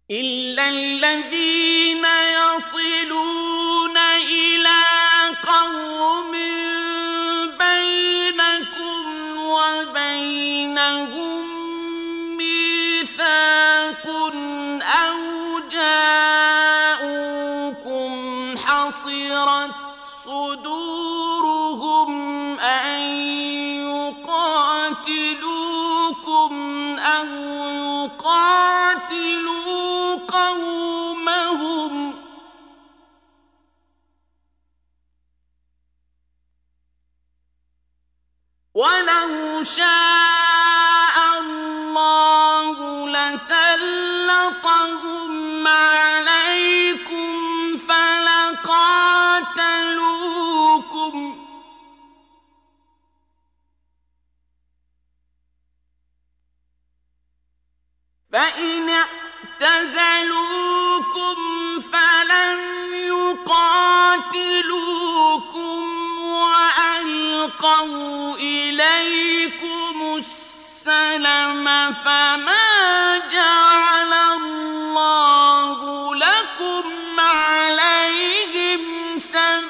إلا الذين يصلون إلى قوم بينكم وبينهم ميثاق أو جاءوكم حصرت صدورهم أن يقاتلوكم أو يقاتلوا قومهم ولو شاء الله لسلطهم عليكم فلقاتلوكم فإن اعتزلوكم فلم يقاتلوكم وألقوا إليكم السلم فما جعل الله لكم عليهم سبيلا